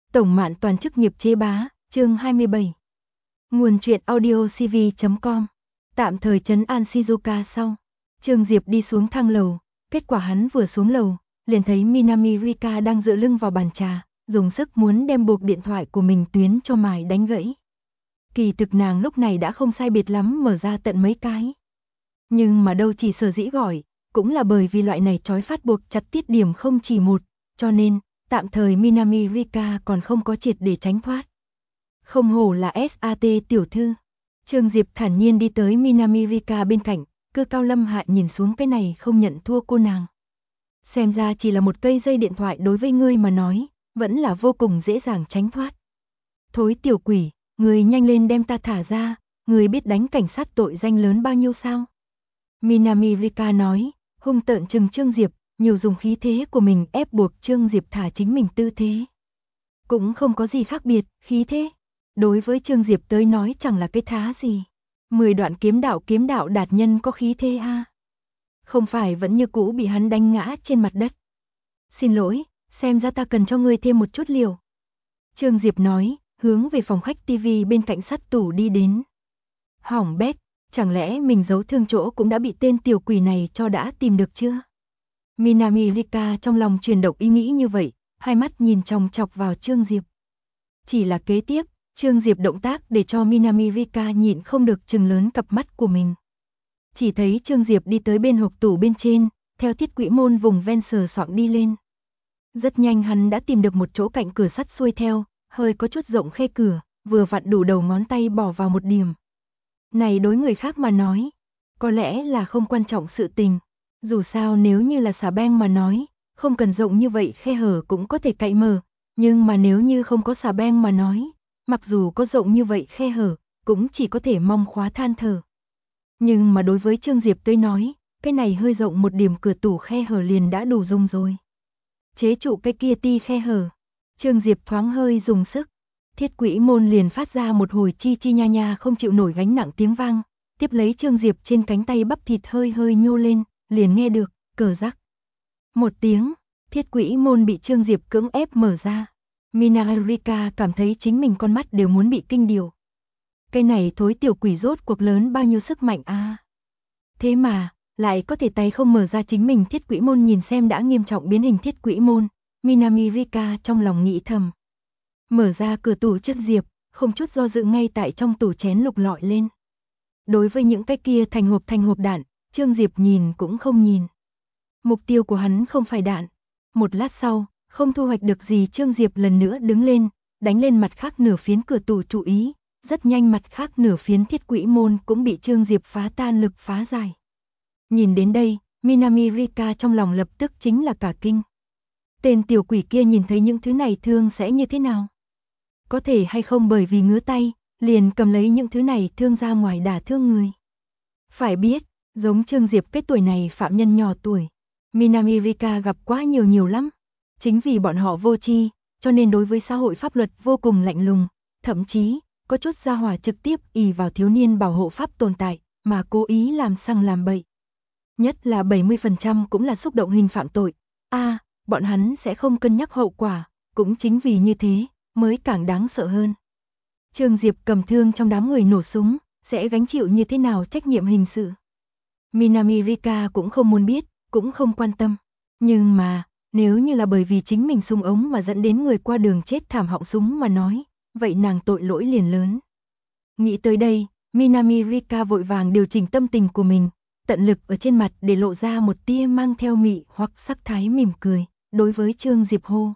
Tổng Mạn Toàn chức nghiệp chế bá, chương 27. Nguồn truyện audio cv.com. Tạm thời trấn an Shizuka sau. Trương Diệp đi xuống thang lầu, kết quả hắn vừa xuống lầu, liền thấy Minami Rika đang dựa lưng vào bàn trà, dùng sức muốn đem buộc điện thoại của mình tuyến cho mài đánh gãy. Kỳ thực nàng lúc này đã không sai biệt lắm mở ra tận mấy cái. Nhưng mà đâu chỉ sở dĩ gọi, cũng là bởi vì loại này trói phát buộc chặt tiết điểm không chỉ một, cho nên tạm thời Minami Rika còn không có triệt để tránh thoát. Không hổ là SAT tiểu thư. Trương Diệp thản nhiên đi tới Minami Rika bên cạnh, Cơ Cao Lâm Hạ nhìn xuống cái này không nhận thua cô nàng. Xem ra chỉ là một cây dây điện thoại đối với ngươi mà nói, vẫn là vô cùng dễ dàng tránh thoát. Thối tiểu quỷ, ngươi nhanh lên đem ta thả ra, ngươi biết đánh cảnh sát tội danh lớn bao nhiêu sao? Minami Rika nói, hung tợn trừng Trương Diệp, nhiều dùng khí thế của mình ép buộc Trương Diệp thả chính mình tư thế. Cũng không có gì khác biệt, khí thế. Đối với Trương Diệp tới nói chẳng là cái thá gì. 10 đoạn kiếm đạo đạt nhân có khí thế a. Không phải vẫn như cũ bị hắn đánh ngã trên mặt đất. Xin lỗi, xem ra ta cần cho ngươi thêm một chút liều. Trương Diệp nói, hướng về phòng khách TV bên cạnh sắt tủ đi đến. Hỏng bét, chẳng lẽ mình giấu thương chỗ cũng đã bị tên tiểu quỷ này cho đã tìm được chưa? Minami Rika trong lòng chuyển động ý nghĩ như vậy, hai mắt nhìn chòng chọc vào Trương Diệp. Chỉ là kế tiếp, Trương Diệp động tác để cho Minami Rika nhịn không được trừng lớn cặp mắt của mình. Chỉ thấy Trương Diệp đi tới bên hộp tủ bên trên, theo thiết quỹ môn vùng ven sờ soạng đi lên. Rất nhanh hắn đã tìm được một chỗ cạnh cửa sắt xuôi theo, hơi có chút rộng khe cửa, vừa vặn đủ đầu ngón tay bỏ vào một điểm. Này đối người khác mà nói, có lẽ là không quan trọng sự tình. Dù sao nếu như là xà beng mà nói, không cần rộng như vậy khe hở cũng có thể cạy mở, nhưng mà nếu như không có xà beng mà nói, mặc dù có rộng như vậy khe hở, cũng chỉ có thể mong khóa than thở. Nhưng mà đối với Trương Diệp tới nói, cái này hơi rộng một điểm cửa tủ khe hở liền đã đủ dùng rồi. Chế trụ cái kia ti khe hở, Trương Diệp thoáng hơi dùng sức, thiết quỹ môn liền phát ra một hồi chi chi nha nha không chịu nổi gánh nặng tiếng vang, tiếp lấy Trương Diệp trên cánh tay bắp thịt hơi hơi nhô lên, liền nghe được, cờ rắc. Một tiếng, thiết quỹ môn bị Trương Diệp cưỡng ép mở ra. Minami Rika cảm thấy chính mình con mắt đều muốn bị kinh điều. Cái này thối tiểu quỷ rốt cuộc lớn bao nhiêu sức mạnh a. Thế mà, lại có thể tay không mở ra chính mình thiết quỹ môn nhìn xem đã nghiêm trọng biến hình thiết quỹ môn. Minami Rika trong lòng nghĩ thầm. Mở ra cửa tủ chất Diệp, không chút do dự ngay tại trong tủ chén lục lọi lên. Đối với những cái kia thành hộp đạn, Trương Diệp nhìn cũng không nhìn. Mục tiêu của hắn không phải đạn. Một lát sau, không thu hoạch được gì Trương Diệp lần nữa đứng lên, đánh lên mặt khác nửa phiến cửa tủ chú ý. Rất nhanh mặt khác nửa phiến thiết quỹ môn cũng bị Trương Diệp phá tan lực phá giải. Nhìn đến đây, Minami Rika trong lòng lập tức chính là cả kinh. Tên tiểu quỷ kia nhìn thấy những thứ này thương sẽ như thế nào? Có thể hay không bởi vì ngứa tay, liền cầm lấy những thứ này thương ra ngoài đả thương người. Phải biết, giống Trương Diệp cái tuổi này phạm nhân nhỏ tuổi, Minami Rika gặp quá nhiều lắm. Chính vì bọn họ vô tri, cho nên đối với xã hội pháp luật vô cùng lạnh lùng, thậm chí có chút gia hỏa trực tiếp ỷ vào thiếu niên bảo hộ pháp tồn tại, mà cố ý làm sằng làm bậy. Nhất là 70% cũng là xúc động hình phạm tội. Bọn hắn sẽ không cân nhắc hậu quả, cũng chính vì như thế, mới càng đáng sợ hơn. Trương Diệp cầm thương trong đám người nổ súng, sẽ gánh chịu như thế nào trách nhiệm hình sự. Minami Rika cũng không muốn biết, cũng không quan tâm. Nhưng mà, nếu như là bởi vì chính mình súng ống mà dẫn đến người qua đường chết thảm họng súng mà nói, vậy nàng tội lỗi liền lớn. Nghĩ tới đây, Minami Rika vội vàng điều chỉnh tâm tình của mình, tận lực ở trên mặt để lộ ra một tia mang theo mị hoặc sắc thái mỉm cười, đối với Trương Diệp hô.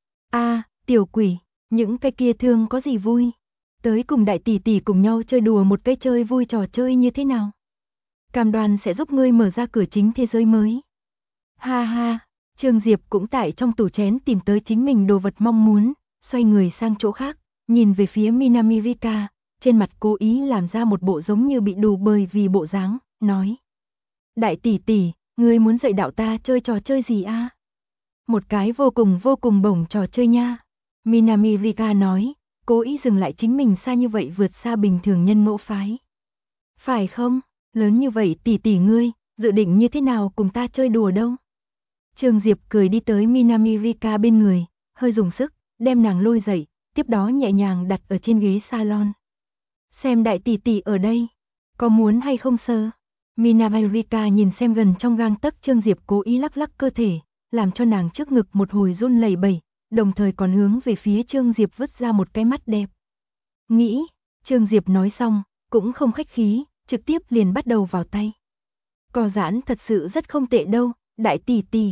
Tiểu quỷ, những cái kia thương có gì vui? Tới cùng đại tỷ tỷ cùng nhau chơi đùa một cái chơi vui trò chơi như thế nào? Cam đoan sẽ giúp ngươi mở ra cửa chính thế giới mới. Ha ha, Trương Diệp cũng tại trong tủ chén tìm tới chính mình đồ vật mong muốn, xoay người sang chỗ khác, nhìn về phía Minami Rika, trên mặt cố ý làm ra một bộ giống như bị đù bởi vì bộ dáng, nói. Đại tỷ tỷ, ngươi muốn dạy đạo ta chơi trò chơi gì a? Một cái vô cùng bổng trò chơi nha. Minami Rika nói, cố ý dừng lại chính mình xa như vậy vượt xa bình thường nhân mẫu phái. Phải không, lớn như vậy tỷ tỷ ngươi, dự định như thế nào cùng ta chơi đùa đâu? Trương Diệp cười đi tới Minami Rika bên người, hơi dùng sức, đem nàng lôi dậy, tiếp đó nhẹ nhàng đặt ở trên ghế salon. Xem đại tỷ tỷ ở đây, có muốn hay không sơ? Minamirika nhìn xem gần trong gang tấc Trương Diệp cố ý lắc lắc cơ thể, làm cho nàng trước ngực một hồi run lẩy bẩy, đồng thời còn hướng về phía Trương Diệp vứt ra một cái mắt đẹp. Nghĩ, Trương Diệp nói xong, cũng không khách khí, trực tiếp liền bắt đầu vào tay. Co giãn thật sự rất không tệ đâu, đại tỷ tỷ.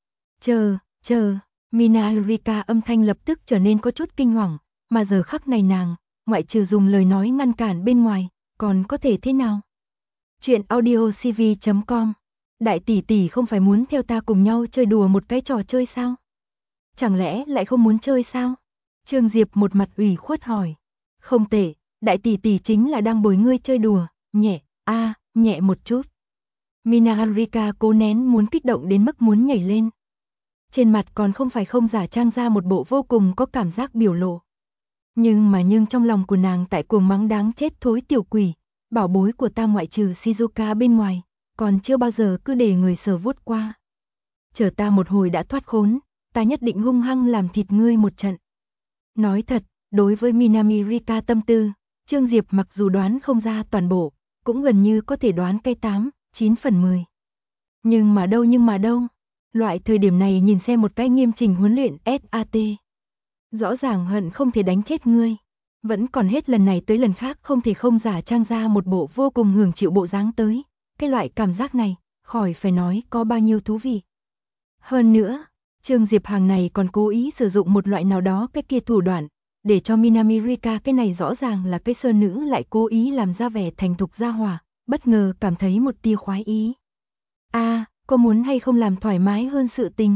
Chờ, Minamirika âm thanh lập tức trở nên có chút kinh hoàng, mà giờ khắc này nàng, ngoại trừ dùng lời nói ngăn cản bên ngoài, còn có thể thế nào? Chuyện audiocv.com. Đại tỷ tỷ không phải muốn theo ta cùng nhau chơi đùa một cái trò chơi sao? Chẳng lẽ lại không muốn chơi sao? Trương Diệp một mặt ủy khuất hỏi. Không tệ, đại tỷ tỷ chính là đang bồi ngươi chơi đùa, nhẹ một chút. Minamirika cố nén muốn kích động đến mức muốn nhảy lên. Trên mặt còn không phải không giả trang ra một bộ vô cùng có cảm giác biểu lộ. Nhưng trong lòng của nàng tại cuồng mắng đáng chết thối tiểu quỷ, bảo bối của ta ngoại trừ Shizuka bên ngoài, còn chưa bao giờ cứ để người sờ vuốt qua. Chờ ta một hồi đã thoát khốn, ta nhất định hung hăng làm thịt ngươi một trận. Nói thật, đối với Minamirika tâm tư, Trương Diệp mặc dù đoán không ra toàn bộ, cũng gần như có thể đoán cái 8-9 phần 10. Nhưng mà đâu, loại thời điểm này nhìn xem một cái nghiêm trình huấn luyện SAT. Rõ ràng hận không thể đánh chết ngươi, vẫn còn hết lần này tới lần khác không thể không giả trang ra một bộ vô cùng hưởng chịu bộ dáng tới, cái loại cảm giác này, khỏi phải nói có bao nhiêu thú vị. Hơn nữa, Trương Diệp hàng này còn cố ý sử dụng một loại nào đó cái kia thủ đoạn, để cho Minamirika cái này rõ ràng là cái sơ nữ lại cố ý làm ra vẻ thành thục gia hỏa, bất ngờ cảm thấy một tia khoái ý. Có muốn hay không làm thoải mái hơn sự tình?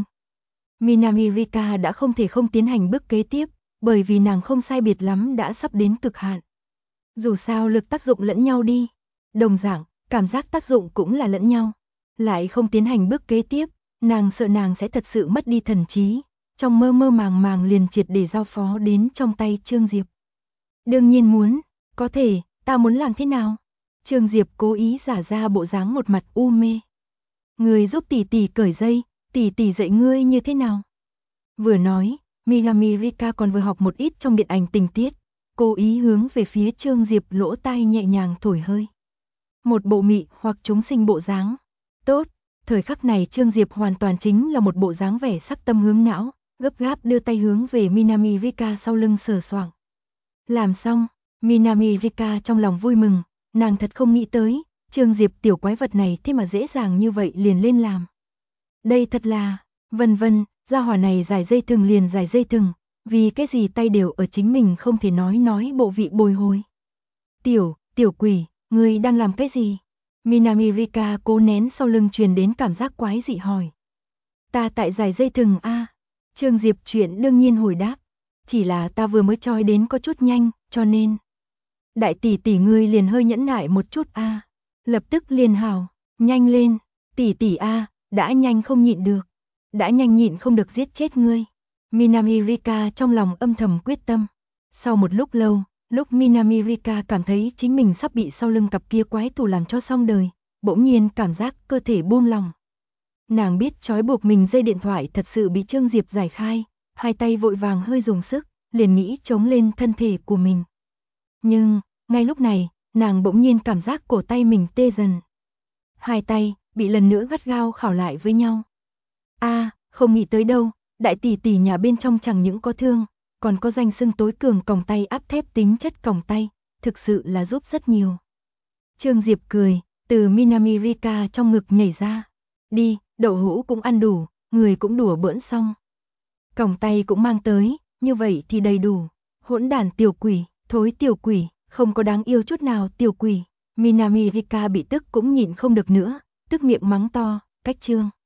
Minamirika đã không thể không tiến hành bước kế tiếp, bởi vì nàng không sai biệt lắm đã sắp đến cực hạn. Dù sao lực tác dụng lẫn nhau đi, đồng dạng, cảm giác tác dụng cũng là lẫn nhau. Lại không tiến hành bước kế tiếp, nàng sợ nàng sẽ thật sự mất đi thần trí, trong mơ màng liền triệt để giao phó đến trong tay Trương Diệp. Đương nhiên muốn, có thể, ta muốn làm thế nào? Trương Diệp cố ý giả ra bộ dáng một mặt u mê. Người giúp tỷ tỷ cởi dây, tỷ tỷ dạy ngươi như thế nào? Vừa nói, Minamirika còn vừa học một ít trong điện ảnh tình tiết, cố ý hướng về phía Trương Diệp lỗ tai nhẹ nhàng thổi hơi. Một bộ mị hoặc chúng sinh bộ dáng. Tốt, thời khắc này Trương Diệp hoàn toàn chính là một bộ dáng vẻ sắc tâm hướng não, gấp gáp đưa tay hướng về Minamirika sau lưng sờ soạng. Làm xong, Minamirika trong lòng vui mừng, nàng thật không nghĩ tới, Trương Diệp tiểu quái vật này thế mà dễ dàng như vậy liền lên làm. Đây thật là, vân, gia hỏa này giải dây thừng liền giải dây thừng, vì cái gì tay đều ở chính mình không thể nói bộ vị bồi hồi. Tiểu quỷ, ngươi đang làm cái gì? Minamirika cố nén sau lưng truyền đến cảm giác quái dị hỏi. Ta tại giải dây thừng a. Trương Diệp chuyện đương nhiên hồi đáp. Chỉ là ta vừa mới chói đến có chút nhanh, cho nên. Đại tỷ tỷ ngươi liền hơi nhẫn nại một chút a. Lập tức liền hào, nhanh lên, tỷ a, đã nhanh không nhịn được. Đã nhanh nhịn không được giết chết ngươi. Minamirika trong lòng âm thầm quyết tâm. Sau một lúc lâu, lúc Minamirika cảm thấy chính mình sắp bị sau lưng cặp kia quái thú làm cho xong đời, bỗng nhiên cảm giác cơ thể buông lòng. Nàng biết trói buộc mình dây điện thoại thật sự bị Trương Diệp giải khai, hai tay vội vàng hơi dùng sức, liền nghĩ chống lên thân thể của mình. Nhưng, ngay lúc này, nàng bỗng nhiên cảm giác cổ tay mình tê dần. Hai tay, bị lần nữa gắt gao khảo lại với nhau. Không nghĩ tới đâu, đại tỷ tỷ nhà bên trong chẳng những có thương, còn có danh xưng tối cường còng tay áp thép tính chất còng tay, thực sự là giúp rất nhiều. Trương Diệp cười, từ Minamirika trong ngực nhảy ra. Đi, đậu hũ cũng ăn đủ, người cũng đùa bỡn xong. Còng tay cũng mang tới, như vậy thì đầy đủ. Hỗn đản tiểu quỷ, thối tiểu quỷ, không có đáng yêu chút nào tiểu quỷ. Minamirika bị tức cũng nhịn không được nữa, tức miệng mắng to, cách Trương